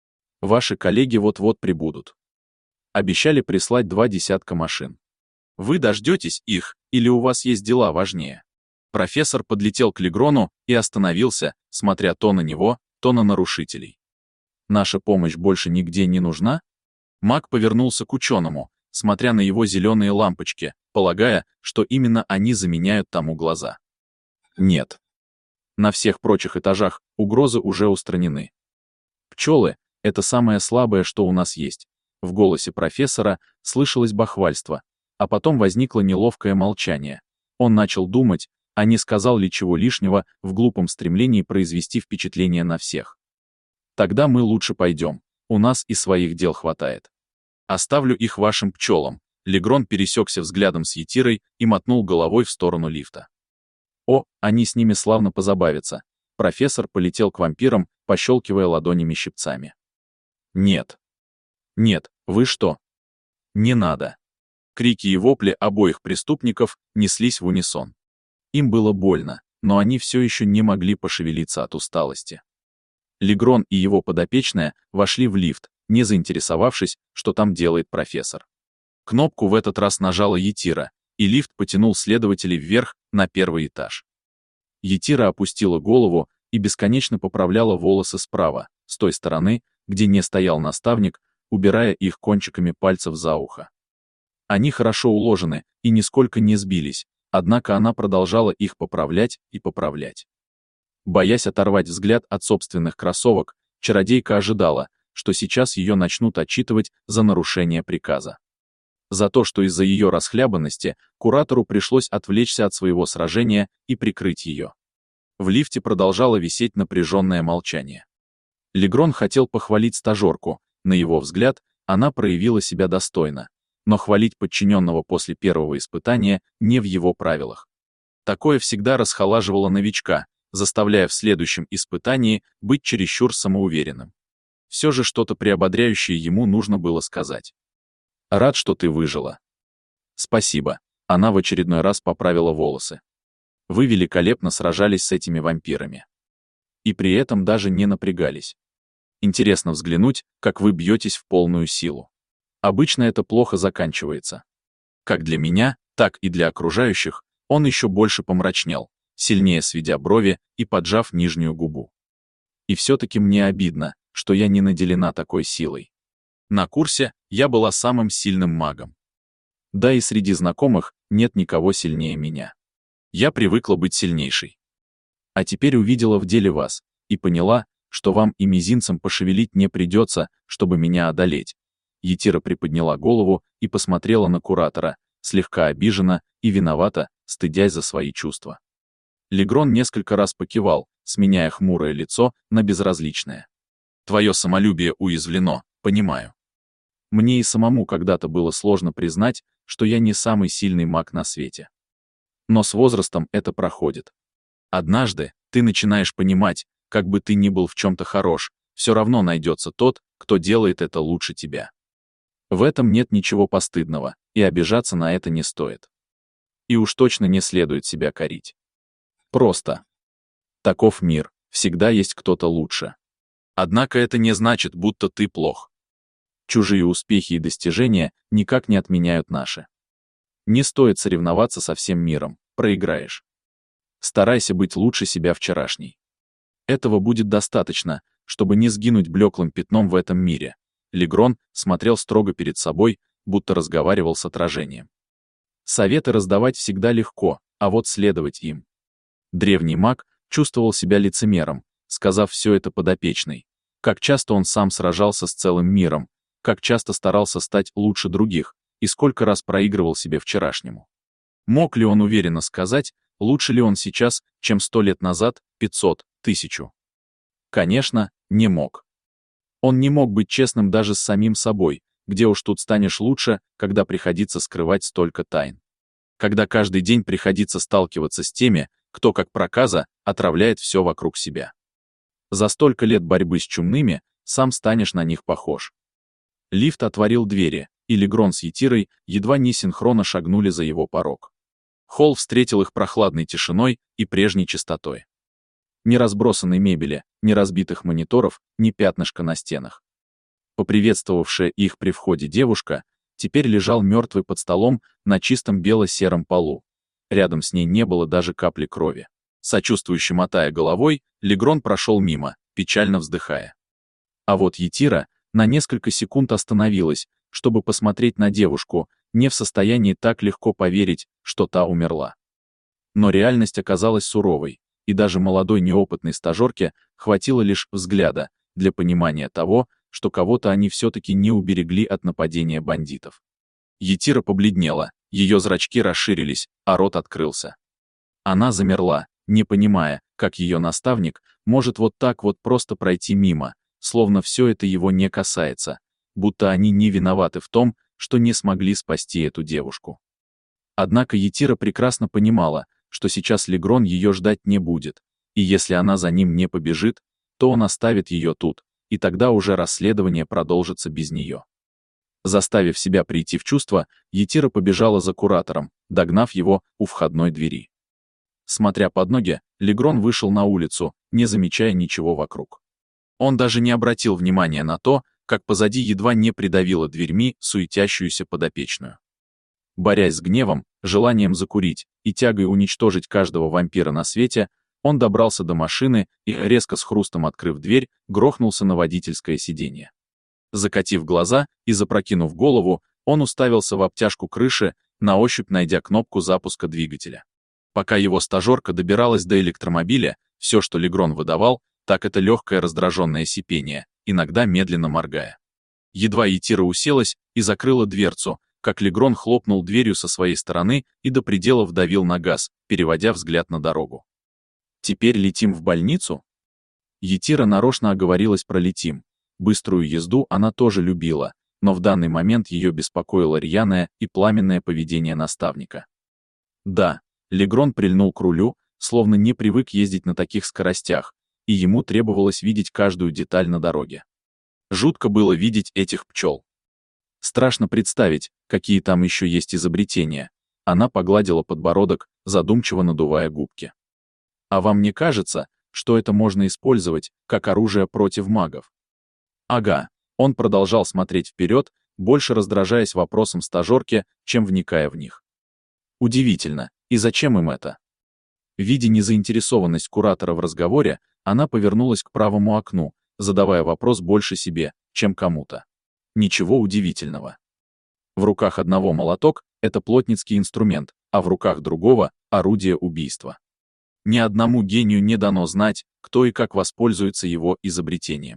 Ваши коллеги вот-вот прибудут. Обещали прислать два десятка машин. Вы дождетесь их, или у вас есть дела важнее? Профессор подлетел к Легрону и остановился, смотря то на него, то на нарушителей. Наша помощь больше нигде не нужна? Маг повернулся к ученому, смотря на его зеленые лампочки, полагая, что именно они заменяют тому глаза. Нет. На всех прочих этажах угрозы уже устранены. Пчелы — это самое слабое, что у нас есть. В голосе профессора слышалось бахвальство, а потом возникло неловкое молчание. Он начал думать, а не сказал ли чего лишнего в глупом стремлении произвести впечатление на всех. Тогда мы лучше пойдем, у нас и своих дел хватает. Оставлю их вашим пчелам. Легрон пересекся взглядом с Етирой и мотнул головой в сторону лифта. О, они с ними славно позабавятся. профессор полетел к вампирам, пощелкивая ладонями щипцами. «Нет! Нет, вы что? Не надо!» Крики и вопли обоих преступников неслись в унисон. Им было больно, но они все еще не могли пошевелиться от усталости. Легрон и его подопечная вошли в лифт, не заинтересовавшись, что там делает профессор. Кнопку в этот раз нажала Етира, и лифт потянул следователей вверх на первый этаж. Етира опустила голову и бесконечно поправляла волосы справа, с той стороны, где не стоял наставник, убирая их кончиками пальцев за ухо. Они хорошо уложены и нисколько не сбились, однако она продолжала их поправлять и поправлять. Боясь оторвать взгляд от собственных кроссовок, чародейка ожидала, что сейчас ее начнут отчитывать за нарушение приказа. За то, что из-за ее расхлябанности куратору пришлось отвлечься от своего сражения и прикрыть ее. В лифте продолжало висеть напряженное молчание. Легрон хотел похвалить стажерку, на его взгляд, она проявила себя достойно, но хвалить подчиненного после первого испытания не в его правилах. Такое всегда расхолаживало новичка, заставляя в следующем испытании быть чересчур самоуверенным. Все же что-то приободряющее ему нужно было сказать. «Рад, что ты выжила». «Спасибо», — она в очередной раз поправила волосы. «Вы великолепно сражались с этими вампирами. И при этом даже не напрягались. Интересно взглянуть, как вы бьетесь в полную силу. Обычно это плохо заканчивается. Как для меня, так и для окружающих, он еще больше помрачнел, сильнее сведя брови и поджав нижнюю губу. И все-таки мне обидно, что я не наделена такой силой. На курсе я была самым сильным магом. Да и среди знакомых нет никого сильнее меня. Я привыкла быть сильнейшей. А теперь увидела в деле вас и поняла, что вам и мизинцем пошевелить не придется, чтобы меня одолеть. Етира приподняла голову и посмотрела на куратора, слегка обижена и виновата, стыдясь за свои чувства. Легрон несколько раз покивал, сменяя хмурое лицо на безразличное. «Твое самолюбие уязвлено, понимаю. Мне и самому когда-то было сложно признать, что я не самый сильный маг на свете. Но с возрастом это проходит. Однажды ты начинаешь понимать, как бы ты ни был в чем-то хорош, все равно найдется тот, кто делает это лучше тебя. В этом нет ничего постыдного, и обижаться на это не стоит. И уж точно не следует себя корить. Просто. Таков мир, всегда есть кто-то лучше. Однако это не значит, будто ты плох. Чужие успехи и достижения никак не отменяют наши. Не стоит соревноваться со всем миром, проиграешь. Старайся быть лучше себя вчерашней. Этого будет достаточно, чтобы не сгинуть блеклым пятном в этом мире. Легрон смотрел строго перед собой, будто разговаривал с отражением. Советы раздавать всегда легко, а вот следовать им. Древний маг чувствовал себя лицемером, сказав все это подопечной. Как часто он сам сражался с целым миром, как часто старался стать лучше других, и сколько раз проигрывал себе вчерашнему. Мог ли он уверенно сказать, лучше ли он сейчас, чем сто лет назад, пятьсот, тысячу? Конечно, не мог. Он не мог быть честным даже с самим собой, где уж тут станешь лучше, когда приходится скрывать столько тайн. Когда каждый день приходится сталкиваться с теми, кто как проказа отравляет все вокруг себя. За столько лет борьбы с чумными сам станешь на них похож. Лифт отворил двери, и Легрон с Етирой едва не синхронно шагнули за его порог. Холл встретил их прохладной тишиной и прежней чистотой. Ни разбросанной мебели, ни разбитых мониторов, ни пятнышка на стенах. Поприветствовавшая их при входе девушка теперь лежал мертвый под столом на чистом бело-сером полу. Рядом с ней не было даже капли крови. Сочувствующе мотая головой, Легрон прошел мимо, печально вздыхая. А вот Етира на несколько секунд остановилась, чтобы посмотреть на девушку, не в состоянии так легко поверить, что та умерла. Но реальность оказалась суровой, и даже молодой неопытной стажерке хватило лишь взгляда для понимания того, что кого-то они все-таки не уберегли от нападения бандитов. Етира побледнела, ее зрачки расширились, а рот открылся. Она замерла, не понимая, как ее наставник может вот так вот просто пройти мимо, словно все это его не касается, будто они не виноваты в том, что не смогли спасти эту девушку. Однако Етира прекрасно понимала, что сейчас Легрон ее ждать не будет, И если она за ним не побежит, то он оставит ее тут, и тогда уже расследование продолжится без нее. Заставив себя прийти в чувство, Етира побежала за куратором, догнав его у входной двери. Смотря под ноги, Легрон вышел на улицу, не замечая ничего вокруг. Он даже не обратил внимания на то, как позади едва не придавило дверьми суетящуюся подопечную. Борясь с гневом, желанием закурить и тягой уничтожить каждого вампира на свете, он добрался до машины и, резко с хрустом открыв дверь, грохнулся на водительское сиденье. Закатив глаза и запрокинув голову, он уставился в обтяжку крыши, на ощупь найдя кнопку запуска двигателя. Пока его стажерка добиралась до электромобиля, все, что Легрон выдавал, так это легкое раздраженное сипение, иногда медленно моргая. Едва Етира уселась и закрыла дверцу, как Легрон хлопнул дверью со своей стороны и до предела вдавил на газ, переводя взгляд на дорогу. «Теперь летим в больницу?» Етира нарочно оговорилась про «летим». Быструю езду она тоже любила, но в данный момент ее беспокоило рьяное и пламенное поведение наставника. Да, Легрон прильнул к рулю, словно не привык ездить на таких скоростях, и ему требовалось видеть каждую деталь на дороге. Жутко было видеть этих пчел. Страшно представить, какие там еще есть изобретения. Она погладила подбородок, задумчиво надувая губки. А вам не кажется, что это можно использовать как оружие против магов? Ага, он продолжал смотреть вперед, больше раздражаясь вопросом стажерки, чем вникая в них. Удивительно, и зачем им это? Видя незаинтересованность куратора в разговоре, она повернулась к правому окну, задавая вопрос больше себе, чем кому-то. Ничего удивительного. В руках одного молоток — это плотницкий инструмент, а в руках другого — орудие убийства. Ни одному гению не дано знать, кто и как воспользуется его изобретением.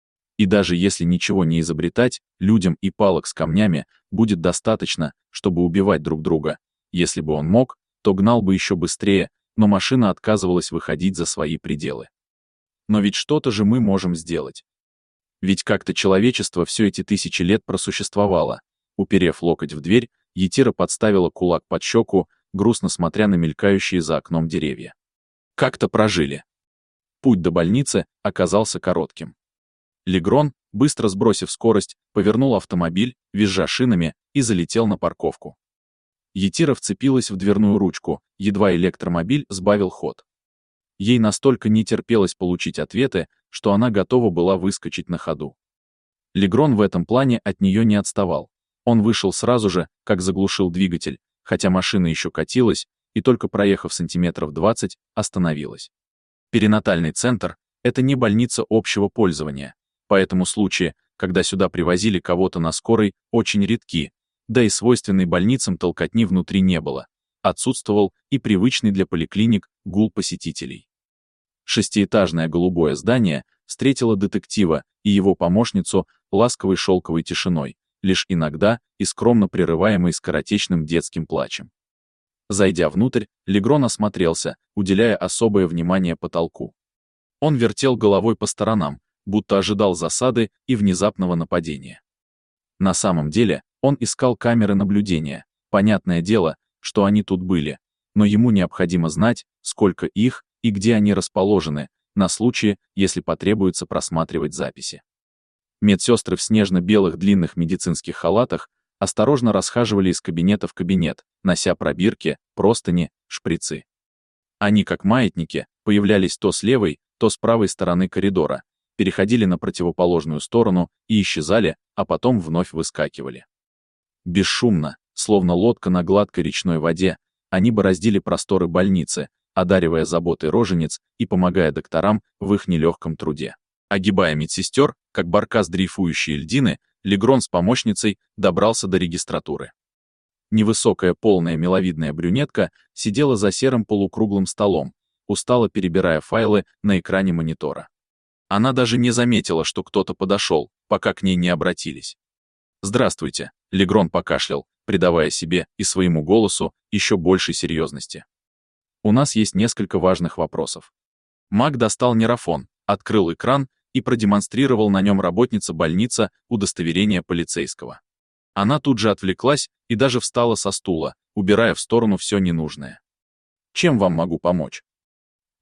И даже если ничего не изобретать, людям и палок с камнями будет достаточно, чтобы убивать друг друга. Если бы он мог, то гнал бы еще быстрее, но машина отказывалась выходить за свои пределы. Но ведь что-то же мы можем сделать. Ведь как-то человечество все эти тысячи лет просуществовало. Уперев локоть в дверь, Етира подставила кулак под щеку, грустно смотря на мелькающие за окном деревья. Как-то прожили. Путь до больницы оказался коротким. Легрон, быстро сбросив скорость, повернул автомобиль, визжа шинами, и залетел на парковку. Етира вцепилась в дверную ручку, едва электромобиль сбавил ход. Ей настолько не терпелось получить ответы, что она готова была выскочить на ходу. Легрон в этом плане от нее не отставал. Он вышел сразу же, как заглушил двигатель, хотя машина еще катилась, и только проехав сантиметров двадцать, остановилась. Перинатальный центр — это не больница общего пользования, поэтому случаи, когда сюда привозили кого-то на скорой, очень редки, да и свойственной больницам толкотни внутри не было. Отсутствовал и привычный для поликлиник гул посетителей. Шестиэтажное голубое здание встретило детектива и его помощницу ласковой шелковой тишиной, лишь иногда и скромно прерываемой скоротечным детским плачем. Зайдя внутрь, Легрон осмотрелся, уделяя особое внимание потолку. Он вертел головой по сторонам, будто ожидал засады и внезапного нападения. На самом деле, он искал камеры наблюдения. Понятное дело, что они тут были, но ему необходимо знать, сколько их и где они расположены, на случай, если потребуется просматривать записи. Медсестры в снежно-белых длинных медицинских халатах осторожно расхаживали из кабинета в кабинет, нося пробирки, простыни, шприцы. Они, как маятники, появлялись то с левой, то с правой стороны коридора, переходили на противоположную сторону и исчезали, а потом вновь выскакивали. Бесшумно, словно лодка на гладкой речной воде, они бороздили просторы больницы, одаривая заботой рожениц и помогая докторам в их нелегком труде. Огибая медсестер, как баркас дрейфующие льдины, Легрон с помощницей добрался до регистратуры. Невысокая полная миловидная брюнетка сидела за серым полукруглым столом, устало перебирая файлы на экране монитора. Она даже не заметила, что кто-то подошел, пока к ней не обратились. «Здравствуйте», — Легрон покашлял, придавая себе и своему голосу еще большей серьезности. «У нас есть несколько важных вопросов». Маг достал нейрофон, открыл экран и продемонстрировал на нем работница больницы удостоверение полицейского. Она тут же отвлеклась и даже встала со стула, убирая в сторону все ненужное. «Чем вам могу помочь?»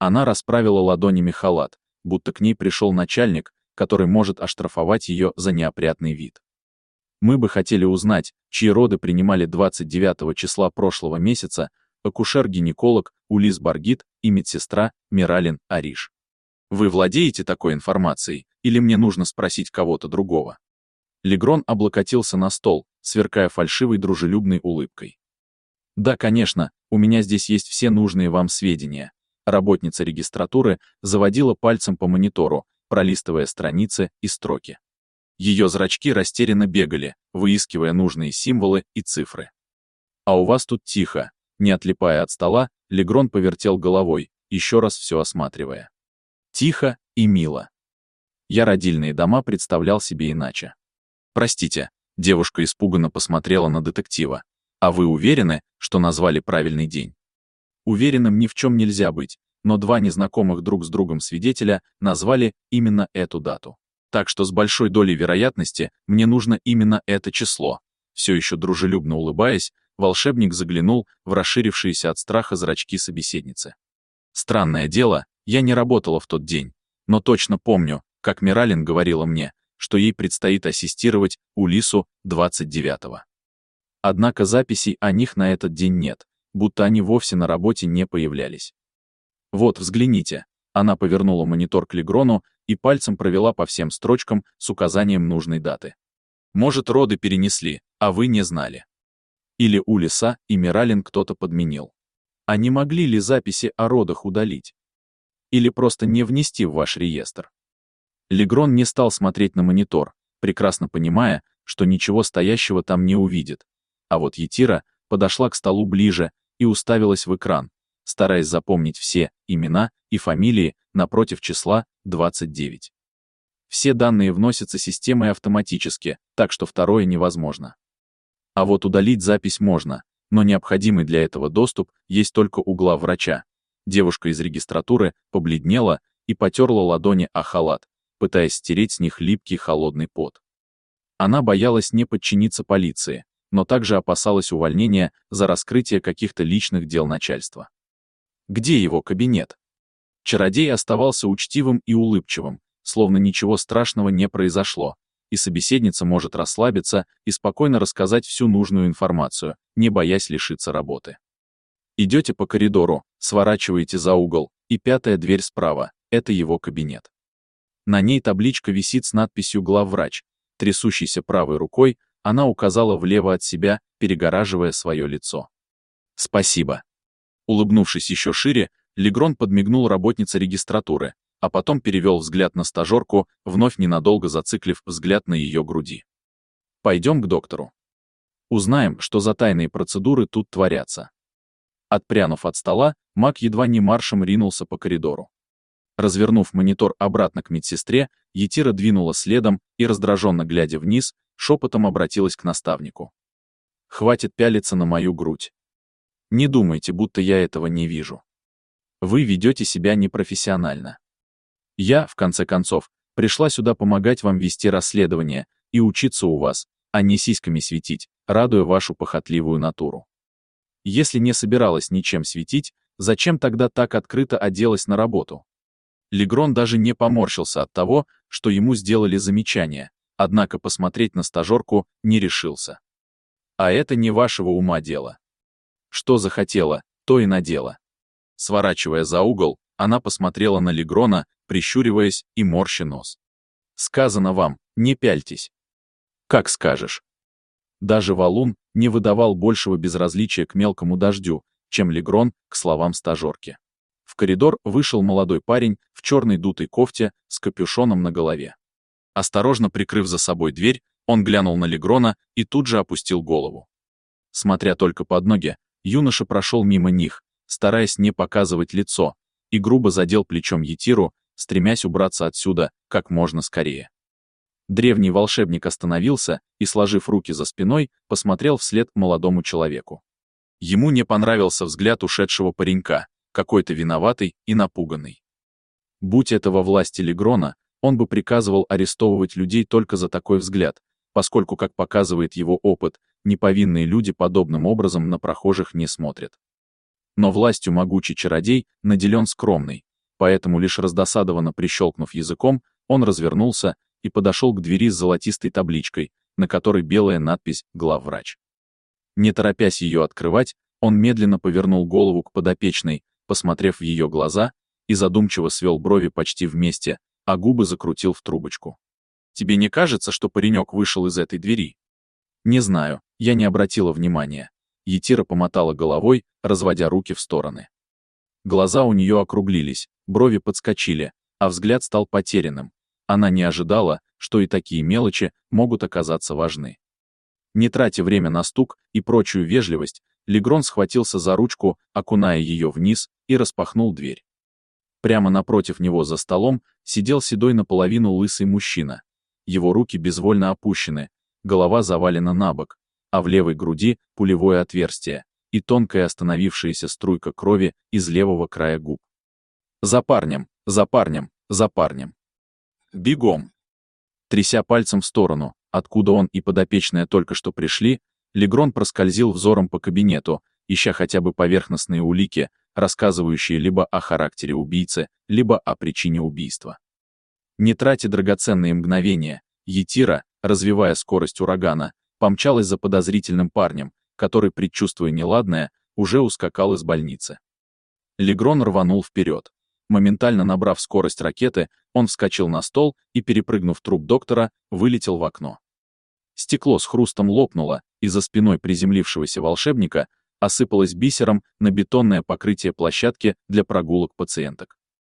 Она расправила ладонями халат, будто к ней пришел начальник, который может оштрафовать ее за неопрятный вид. Мы бы хотели узнать, чьи роды принимали двадцать девятого числа прошлого месяца акушер-гинеколог Улис Баргит и медсестра Миралин Ариш. Вы владеете такой информацией, или мне нужно спросить кого-то другого? Легрон облокотился на стол, сверкая фальшивой дружелюбной улыбкой. Да, конечно, у меня здесь есть все нужные вам сведения. Работница регистратуры заводила пальцем по монитору, пролистывая страницы и строки. Ее зрачки растерянно бегали, выискивая нужные символы и цифры. А у вас тут тихо. Не отлипая от стола, Легрон повертел головой, еще раз все осматривая. Тихо и мило. Я родильные дома представлял себе иначе. Простите, девушка испуганно посмотрела на детектива. А вы уверены, что назвали правильный день? Уверенным ни в чем нельзя быть, но два незнакомых друг с другом свидетеля назвали именно эту дату. Так что с большой долей вероятности мне нужно именно это число. Все еще дружелюбно улыбаясь, волшебник заглянул в расширившиеся от страха зрачки собеседницы. Странное дело, я не работала в тот день, но точно помню, как Миралин говорила мне, что ей предстоит ассистировать Улису двадцать девятого. Однако записей о них на этот день нет, будто они вовсе на работе не появлялись. Вот, взгляните. Она повернула монитор к Легрону и пальцем провела по всем строчкам с указанием нужной даты. Может, роды перенесли, а вы не знали. Или Улиса и Миралин кто-то подменил. А не могли ли записи о родах удалить? Или просто не внести в ваш реестр? Легрон не стал смотреть на монитор, прекрасно понимая, что ничего стоящего там не увидит. А вот Етира подошла к столу ближе и уставилась в экран, стараясь запомнить все имена и фамилии напротив числа двадцать девять. Все данные вносятся системой автоматически, так что второе невозможно. А вот удалить запись можно, но необходимый для этого доступ есть только у главврача. Девушка из регистратуры побледнела и потерла ладони о халат, пытаясь стереть с них липкий холодный пот. Она боялась не подчиниться полиции, но также опасалась увольнения за раскрытие каких-то личных дел начальства. Где его кабинет? Чародей оставался учтивым и улыбчивым, словно ничего страшного не произошло, и собеседница может расслабиться и спокойно рассказать всю нужную информацию, не боясь лишиться работы. Идете по коридору, сворачиваете за угол, и пятая дверь справа — это его кабинет. На ней табличка висит с надписью «Главврач». Трясущейся правой рукой она указала влево от себя, перегораживая свое лицо. «Спасибо». Улыбнувшись еще шире, Легрон подмигнул работнице регистратуры, а потом перевел взгляд на стажерку, вновь ненадолго зациклив взгляд на ее груди. «Пойдем к доктору. Узнаем, что за тайные процедуры тут творятся». Отпрянув от стола, маг едва не маршем ринулся по коридору. Развернув монитор обратно к медсестре, Етира двинула следом и, раздраженно глядя вниз, шепотом обратилась к наставнику. «Хватит пялиться на мою грудь. Не думайте, будто я этого не вижу. Вы ведете себя непрофессионально. Я, в конце концов, пришла сюда помогать вам вести расследование и учиться у вас, а не сиськами светить, радуя вашу похотливую натуру. Если не собиралась ничем светить, зачем тогда так открыто оделась на работу?» Легрон даже не поморщился от того, что ему сделали замечание, однако посмотреть на стажерку не решился. «А это не вашего ума дело. Что захотела, то и надела». Сворачивая за угол, она посмотрела на Легрона, прищуриваясь и морща нос. «Сказано вам, не пяльтесь». «Как скажешь». Даже валун не выдавал большего безразличия к мелкому дождю, чем Легрон к словам стажерки. В коридор вышел молодой парень в черной дутой кофте с капюшоном на голове. Осторожно прикрыв за собой дверь, он глянул на Легрона и тут же опустил голову. Смотря только под ноги, юноша прошел мимо них, стараясь не показывать лицо, и грубо задел плечом Етиру, стремясь убраться отсюда как можно скорее. Древний волшебник остановился и, сложив руки за спиной, посмотрел вслед молодому человеку. Ему не понравился взгляд ушедшего паренька, какой-то виноватый и напуганный. Будь это во власти Легрона, он бы приказывал арестовывать людей только за такой взгляд, поскольку, как показывает его опыт, неповинные люди подобным образом на прохожих не смотрят. Но властью могучий чародей наделен скромный, поэтому лишь раздосадованно прищелкнув языком, он развернулся и подошел к двери с золотистой табличкой, на которой белая надпись «Главврач». Не торопясь ее открывать, он медленно повернул голову к подопечной, посмотрев в ее глаза, и задумчиво свел брови почти вместе, а губы закрутил в трубочку. «Тебе не кажется, что паренек вышел из этой двери?» «Не знаю, я не обратила внимания». Етира помотала головой, разводя руки в стороны. Глаза у нее округлились, брови подскочили, а взгляд стал потерянным. Она не ожидала, что и такие мелочи могут оказаться важны. Не тратя время на стук и прочую вежливость, Легрон схватился за ручку, окуная ее вниз, и распахнул дверь. Прямо напротив него за столом сидел седой наполовину лысый мужчина. Его руки безвольно опущены, голова завалена на бок, а в левой груди пулевое отверстие и тонкая остановившаяся струйка крови из левого края губ. «За парнем, за парнем, за парнем! Бегом!» Тряся пальцем в сторону, откуда он и подопечная только что пришли, Легрон проскользил взором по кабинету, ища хотя бы поверхностные улики, рассказывающие либо о характере убийцы, либо о причине убийства. Не тратя драгоценные мгновения, Етира, развивая скорость урагана, помчалась за подозрительным парнем, который, предчувствуя неладное, уже ускакал из больницы. Легрон рванул вперед. Моментально набрав скорость ракеты, он вскочил на стол и, перепрыгнув труп доктора, вылетел в окно. Стекло с хрустом лопнуло, и за спиной приземлившегося волшебника осыпалось бисером на бетонное покрытие площадки для прогулок пациенток.